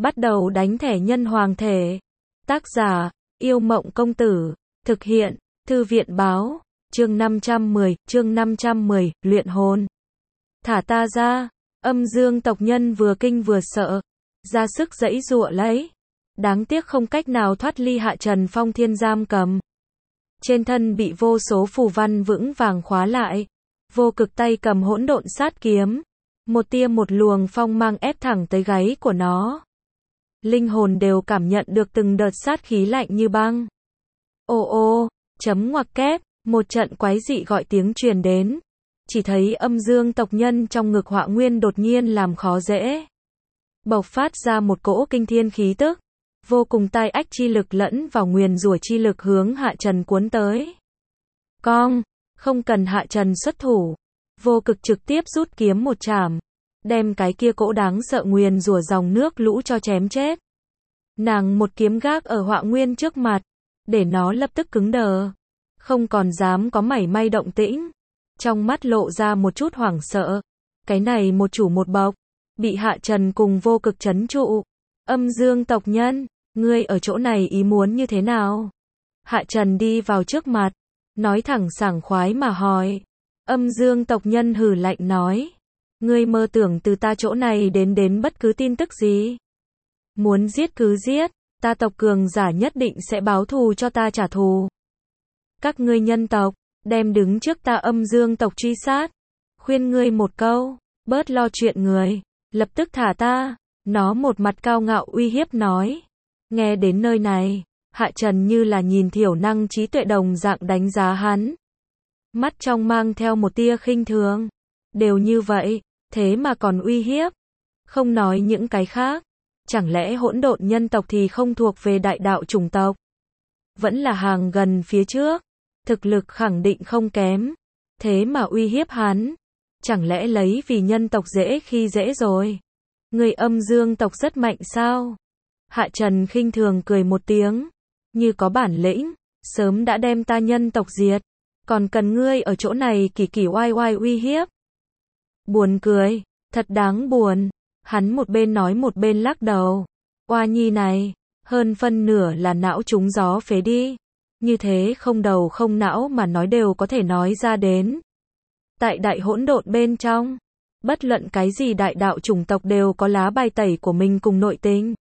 Bắt đầu đánh thẻ nhân hoàng thể. Tác giả, Yêu Mộng Công Tử. Thực hiện, Thư viện Báo. Chương 510, luyện hồn. Thả ta ra. Âm dương tộc nhân vừa kinh vừa sợ. Ra sức giãy giụa lấy. Đáng tiếc không cách nào thoát ly Hạ Trần phong thiên giam cầm. Trên thân bị vô số phù văn vững vàng khóa lại. Vô cực tay cầm hỗn độn sát kiếm. Một tia một luồng phong mang ép thẳng tới gáy của nó. Linh hồn đều cảm nhận được từng đợt sát khí lạnh như băng. Ô ô, chấm ngoặc kép, một trận quái dị gọi tiếng truyền đến. Chỉ thấy âm dương tộc nhân trong ngực Họa Nguyên đột nhiên làm khó dễ. Bộc phát ra một cỗ kinh thiên khí tức. Vô cùng tai ách chi lực lẫn vào nguyền rủa chi lực hướng Hạ Trần cuốn tới. Cong, không cần Hạ Trần xuất thủ. Vô cực trực tiếp rút kiếm một chảm. Đem cái kia cỗ đáng sợ nguyền rủa dòng nước lũ cho chém chết. Nàng một kiếm gác ở Họa Nguyên trước mặt. Để nó lập tức cứng đờ. Không còn dám có mảy may động tĩnh. Trong mắt lộ ra một chút hoảng sợ. Cái này một chủ một bộc. Bị Hạ Trần cùng vô cực trấn trụ. Âm dương tộc nhân, ngươi ở chỗ này ý muốn như thế nào? Hạ Trần đi vào trước mặt. Nói thẳng sảng khoái mà hỏi. Âm dương tộc nhân hừ lạnh nói. Ngươi mơ tưởng từ ta chỗ này đến bất cứ tin tức gì? Muốn giết cứ giết, ta tộc cường giả nhất định sẽ báo thù cho ta trả thù. Các ngươi nhân tộc, đem đứng trước ta âm dương tộc truy sát. Khuyên ngươi một câu, bớt lo chuyện người, lập tức thả ta. Nó một mặt cao ngạo uy hiếp nói. Nghe đến nơi này, Hạ Trần như là nhìn thiểu năng trí tuệ đồng dạng đánh giá hắn. Mắt trong mang theo một tia khinh thường. Đều như vậy, thế mà còn uy hiếp. Không nói những cái khác. Chẳng lẽ hỗn độn nhân tộc thì không thuộc về đại đạo chủng tộc? Vẫn là hàng gần phía trước. Thực lực khẳng định không kém. Thế mà uy hiếp hắn. Chẳng lẽ lấy vì nhân tộc dễ khi dễ rồi? Người âm dương tộc rất mạnh sao? Hạ Trần khinh thường cười một tiếng. Như có bản lĩnh, sớm đã đem ta nhân tộc diệt. Còn cần ngươi ở chỗ này kỳ kỳ oai oai uy hiếp. Buồn cười, thật đáng buồn. Hắn một bên nói một bên lắc đầu. Oa nhi này, hơn phân nửa là não trúng gió phế đi. Như thế không đầu không não mà nói đều có thể nói ra đến. Tại đại hỗn độn bên trong, bất luận cái gì đại đạo chủng tộc đều có lá bài tẩy của mình cùng nội tình.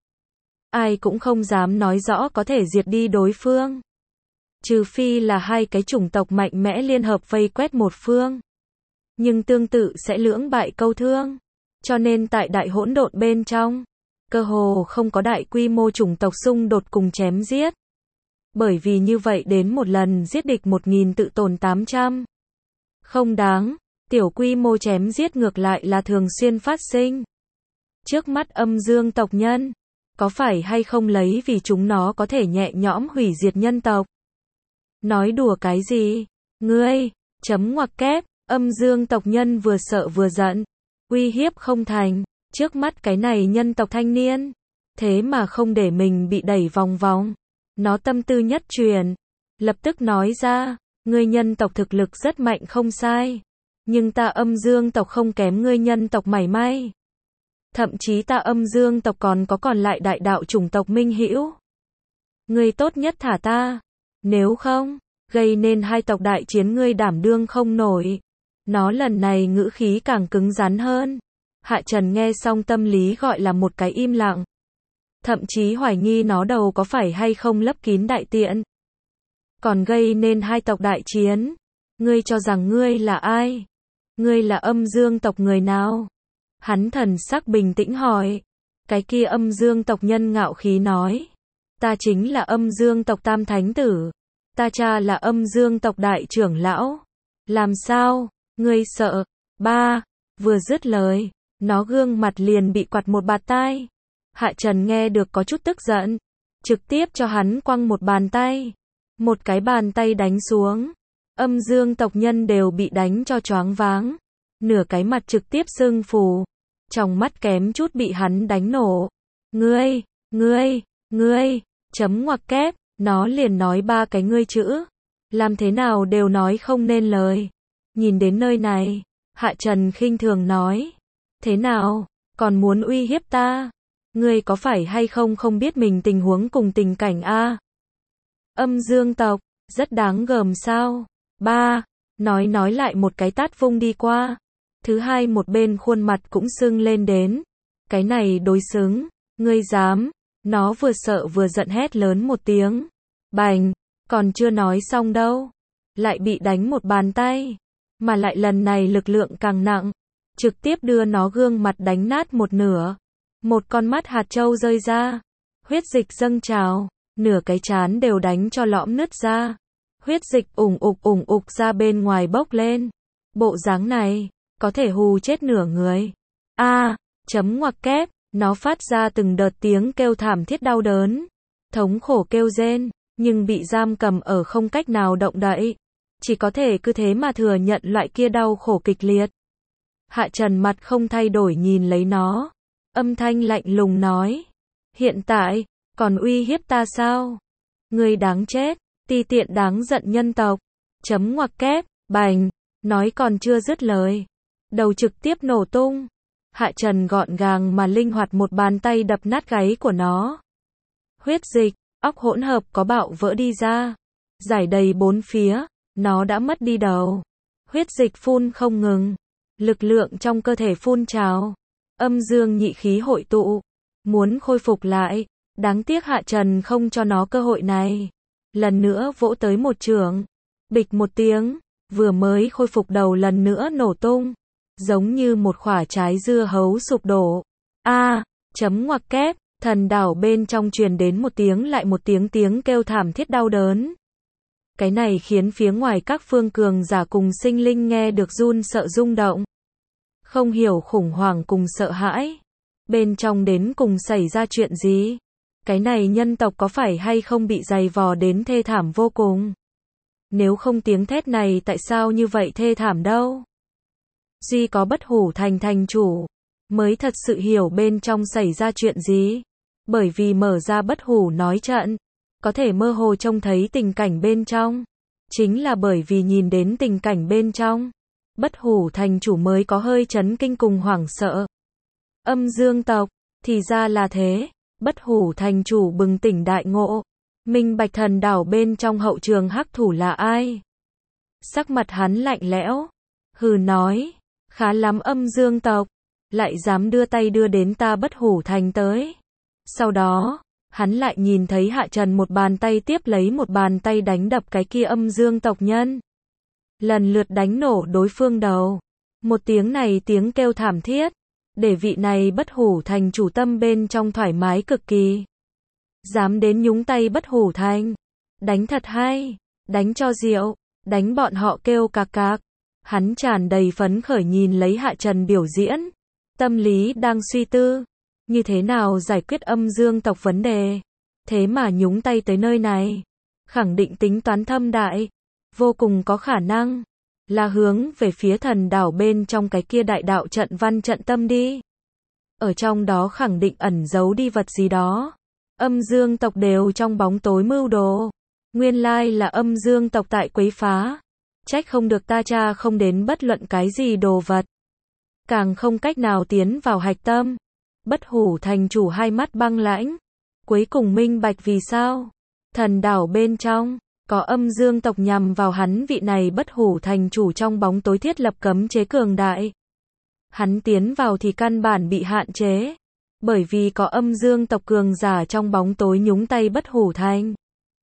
Ai cũng không dám nói rõ có thể diệt đi đối phương. Trừ phi là hai cái chủng tộc mạnh mẽ liên hợp vây quét một phương. Nhưng tương tự sẽ lưỡng bại câu thương. Cho nên tại đại hỗn độn bên trong, cơ hồ không có đại quy mô chủng tộc xung đột cùng chém giết. Bởi vì như vậy đến một lần giết địch 1000 tự tổn 800. Không đáng, tiểu quy mô chém giết ngược lại là thường xuyên phát sinh. Trước mắt âm dương tộc nhân, có phải hay không lấy vì chúng nó có thể nhẹ nhõm hủy diệt nhân tộc? Nói đùa cái gì? Ngươi, chấm ngoặc kép, âm dương tộc nhân vừa sợ vừa giận. Uy hiếp không thành, trước mắt cái này nhân tộc thanh niên. Thế mà không để mình bị đẩy vòng vòng. Nó tâm tư nhất truyền. Lập tức nói ra, ngươi nhân tộc thực lực rất mạnh không sai. Nhưng ta âm dương tộc không kém ngươi nhân tộc mảy may. Thậm chí ta âm dương tộc còn lại đại đạo chủng tộc minh hữu. Ngươi tốt nhất thả ta. Nếu không, gây nên hai tộc đại chiến ngươi đảm đương không nổi. Nó lần này ngữ khí càng cứng rắn hơn. Hạ Trần nghe xong tâm lý gọi là một cái im lặng. Thậm chí hoài nghi nó đầu có phải hay không lấp kín đại tiện. Còn gây nên hai tộc đại chiến. Ngươi cho rằng ngươi là ai? Ngươi là âm dương tộc người nào? Hắn thần sắc bình tĩnh hỏi. Cái kia âm dương tộc nhân ngạo khí nói. Ta chính là âm dương tộc tam thánh tử. Ta cha là âm dương tộc đại trưởng lão. Làm sao? Ngươi sợ? Ba, vừa dứt lời, nó gương mặt liền bị quạt một bạt tai. Hạ Trần nghe được có chút tức giận. Trực tiếp cho hắn quăng một bàn tay. Một cái bàn tay đánh xuống. Âm dương tộc nhân đều bị đánh cho choáng váng. Nửa cái mặt trực tiếp sưng phù. Trong mắt kém chút bị hắn đánh nổ. Ngươi, chấm ngoặc kép. Nó liền nói ba cái ngươi chữ. Làm thế nào đều nói không nên lời. Nhìn đến nơi này, Hạ Trần khinh thường nói. Thế nào, còn muốn uy hiếp ta? Ngươi có phải hay không không biết mình tình huống cùng tình cảnh a? Âm dương tộc, rất đáng gờm sao? Ba, nói lại một cái tát vung đi qua. Thứ hai một bên khuôn mặt cũng sưng lên đến. Cái này đối xứng, ngươi dám. Nó vừa sợ vừa giận hét lớn một tiếng. Bành, còn chưa nói xong đâu. Lại bị đánh một bàn tay. Mà lại lần này lực lượng càng nặng. Trực tiếp đưa nó gương mặt đánh nát một nửa. Một con mắt hạt châu rơi ra. Huyết dịch dâng trào. Nửa cái trán đều đánh cho lõm nứt ra. Huyết dịch ủng ục ra bên ngoài bốc lên. Bộ dáng này, có thể hù chết nửa người. Chấm ngoặc kép, nó phát ra từng đợt tiếng kêu thảm thiết đau đớn. Thống khổ kêu rên, nhưng bị giam cầm ở không cách nào động đậy. Chỉ có thể cứ thế mà thừa nhận loại kia đau khổ kịch liệt. Hạ Trần mặt không thay đổi nhìn lấy nó. Âm thanh lạnh lùng nói. Hiện tại, còn uy hiếp ta sao? Ngươi đáng chết, ti tiện đáng giận nhân tộc. Chấm ngoặc kép, bành, nói còn chưa dứt lời. Đầu trực tiếp nổ tung. Hạ Trần gọn gàng mà linh hoạt một bàn tay đập nát gáy của nó. Huyết dịch, óc hỗn hợp có bạo vỡ đi ra. Giải đầy bốn phía, nó đã mất đi đầu. Huyết dịch phun không ngừng. Lực lượng trong cơ thể phun trào. Âm dương nhị khí hội tụ. Muốn khôi phục lại. Đáng tiếc Hạ Trần không cho nó cơ hội này. Lần nữa vỗ tới một chưởng. Bịch một tiếng. Vừa mới khôi phục đầu lần nữa nổ tung. Giống như một quả trái dưa hấu sụp đổ. Chấm ngoặc kép. Thần đảo bên trong truyền đến một tiếng lại một tiếng kêu thảm thiết đau đớn. Cái này khiến phía ngoài các phương cường giả cùng sinh linh nghe được run sợ rung động. Không hiểu khủng hoảng cùng sợ hãi. Bên trong đến cùng xảy ra chuyện gì? Cái này nhân tộc có phải hay không bị dày vò đến thê thảm vô cùng? Nếu không tiếng thét này tại sao như vậy thê thảm đâu? Duy có Bất Hủ Thành thành chủ mới thật sự hiểu bên trong xảy ra chuyện gì. Bởi vì mở ra Bất Hủ nói trận, có thể mơ hồ trông thấy tình cảnh bên trong. Chính là bởi vì nhìn đến tình cảnh bên trong, Bất Hủ Thành chủ mới có hơi chấn kinh cùng hoảng sợ. Âm dương tộc, thì ra là thế. Bất Hủ Thành chủ bừng tỉnh đại ngộ. Minh Bạch thần đảo bên trong hậu trường hắc thủ là ai? Sắc mặt hắn lạnh lẽo. Hừ nói, khá lắm âm dương tộc. Lại dám đưa tay đưa đến ta Bất Hủ Thành tới. Sau đó, hắn lại nhìn thấy Hạ Trần một bàn tay tiếp lấy một bàn tay đánh đập cái kia âm dương tộc nhân. Lần lượt đánh nổ đối phương đầu. Một tiếng này tiếng kêu thảm thiết. Để vị này Bất Hủ Thành chủ tâm bên trong thoải mái cực kỳ. Dám đến nhúng tay Bất Hủ Thành. Đánh thật hay. Đánh cho rượu. Đánh bọn họ kêu cạc cạc. Hắn tràn đầy phấn khởi nhìn lấy Hạ Trần biểu diễn. Tâm lý đang suy tư. Như thế nào giải quyết âm dương tộc vấn đề. Thế mà nhúng tay tới nơi này. Khẳng định tính toán thâm đại. Vô cùng có khả năng. Là hướng về phía thần đảo bên trong cái kia đại đạo trận văn trận tâm đi. Ở trong đó khẳng định ẩn giấu đi vật gì đó. Âm dương tộc đều trong bóng tối mưu đồ. Nguyên lai là âm dương tộc tại quấy phá. Trách không được ta tra không đến bất luận cái gì đồ vật. Càng không cách nào tiến vào hạch tâm. Bất Hủ Thành chủ hai mắt băng lãnh. Cuối cùng minh bạch vì sao. Thần đảo bên trong, có âm dương tộc nhằm vào hắn vị này Bất Hủ Thành chủ trong bóng tối thiết lập cấm chế cường đại. Hắn tiến vào thì căn bản bị hạn chế. Bởi vì có âm dương tộc cường giả trong bóng tối nhúng tay Bất Hủ Thành.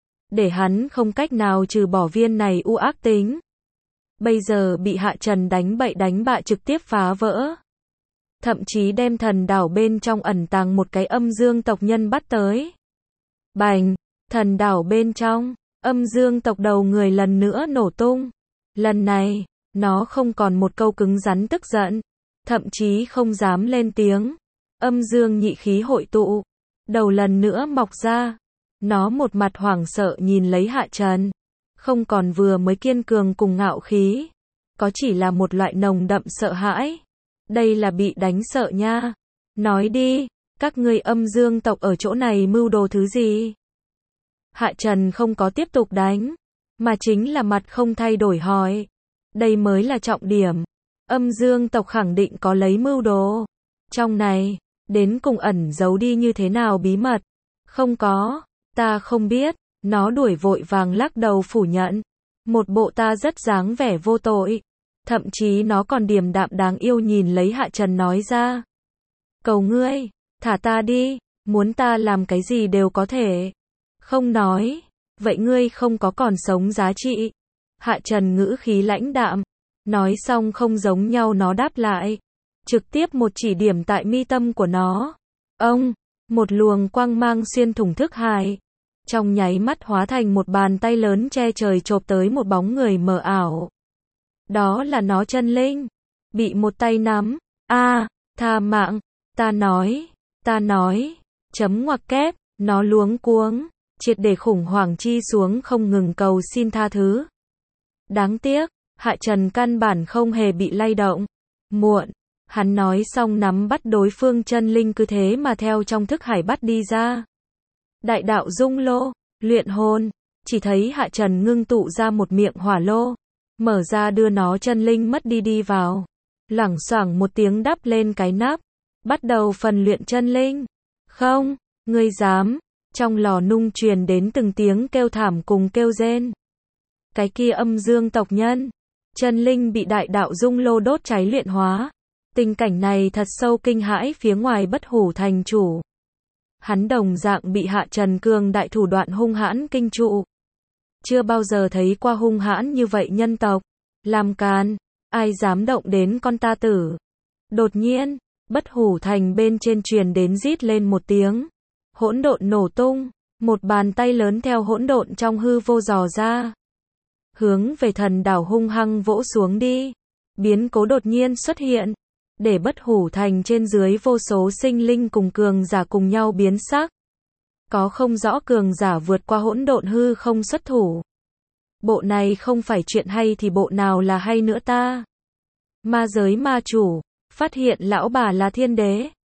Để hắn không cách nào trừ bỏ viên này u ác tính. Bây giờ bị Hạ Trần đánh bậy đánh bạ trực tiếp phá vỡ. Thậm chí đem thần đảo bên trong ẩn tàng một cái âm dương tộc nhân bắt tới. Bành, thần đảo bên trong, âm dương tộc đầu người lần nữa nổ tung. Lần này, nó không còn một câu cứng rắn tức giận. Thậm chí không dám lên tiếng. Âm dương nhị khí hội tụ. Đầu lần nữa mọc ra. Nó một mặt hoảng sợ nhìn lấy Hạ Trần. Không còn vừa mới kiên cường cùng ngạo khí. Có chỉ là một loại nồng đậm sợ hãi. Đây là bị đánh sợ nha. Nói đi, các ngươi âm dương tộc ở chỗ này mưu đồ thứ gì? Hạ Trần không có tiếp tục đánh. Mà chính là mặt không thay đổi hỏi. Đây mới là trọng điểm. Âm dương tộc khẳng định có lấy mưu đồ. Trong này, Đến cùng ẩn giấu đi như thế nào bí mật? Không có, ta không biết. Nó đuổi vội vàng lắc đầu phủ nhận. Một bộ ta rất dáng vẻ vô tội. Thậm chí nó còn điềm đạm đáng yêu nhìn lấy Hạ Trần nói ra. Cầu ngươi, thả ta đi, muốn ta làm cái gì đều có thể. Không nói, vậy ngươi không có còn sống giá trị. Hạ Trần ngữ khí lãnh đạm, nói xong không giống nhau nó đáp lại. Trực tiếp một chỉ điểm tại mi tâm của nó. Ông, một luồng quang mang xuyên thủng thức hải. Trong nháy mắt hóa thành một bàn tay lớn che trời chộp tới một bóng người mờ ảo. Đó là nó chân linh. Bị một tay nắm. Tha mạng. Ta nói. Chấm ngoặc kép. Nó luống cuống. Triệt để khủng hoảng chi xuống không ngừng cầu xin tha thứ. Đáng tiếc. Hạ Trần căn bản không hề bị lay động. Muộn. Hắn nói xong nắm bắt đối phương chân linh cứ thế mà theo trong thức hải bắt đi ra. Đại đạo dung lô. Luyện hồn. Chỉ thấy Hạ Trần ngưng tụ ra một miệng hỏa lô. Mở ra đưa nó chân linh mất đi vào. Loảng xoảng một tiếng đắp lên cái nắp. Bắt đầu phần luyện chân linh. Không, ngươi dám. Trong lò nung truyền đến từng tiếng kêu thảm cùng kêu rên. Cái kia âm dương tộc nhân. Chân linh bị đại đạo dung lô đốt cháy luyện hóa. Tình cảnh này thật sâu kinh hãi phía ngoài Bất Hủ thành chủ. Hắn đồng dạng bị Hạ Trần cường đại thủ đoạn hung hãn kinh trụ. Chưa bao giờ thấy qua hung hãn như vậy nhân tộc. Làm càn, ai dám động đến con ta tử. Đột nhiên, Bất Hủ thành bên trên truyền đến rít lên một tiếng. Hỗn độn nổ tung, một bàn tay lớn theo hỗn độn trong hư vô dò ra. Hướng về thần đảo hung hăng vỗ xuống đi. Biến cố đột nhiên xuất hiện. Để Bất Hủ thành trên dưới vô số sinh linh cùng cường giả cùng nhau biến sắc. Có không rõ cường giả vượt qua hỗn độn hư không xuất thủ. Bộ này không phải chuyện hay thì bộ nào là hay nữa ta? Ma giới ma chủ, phát hiện lão bà là thiên đế.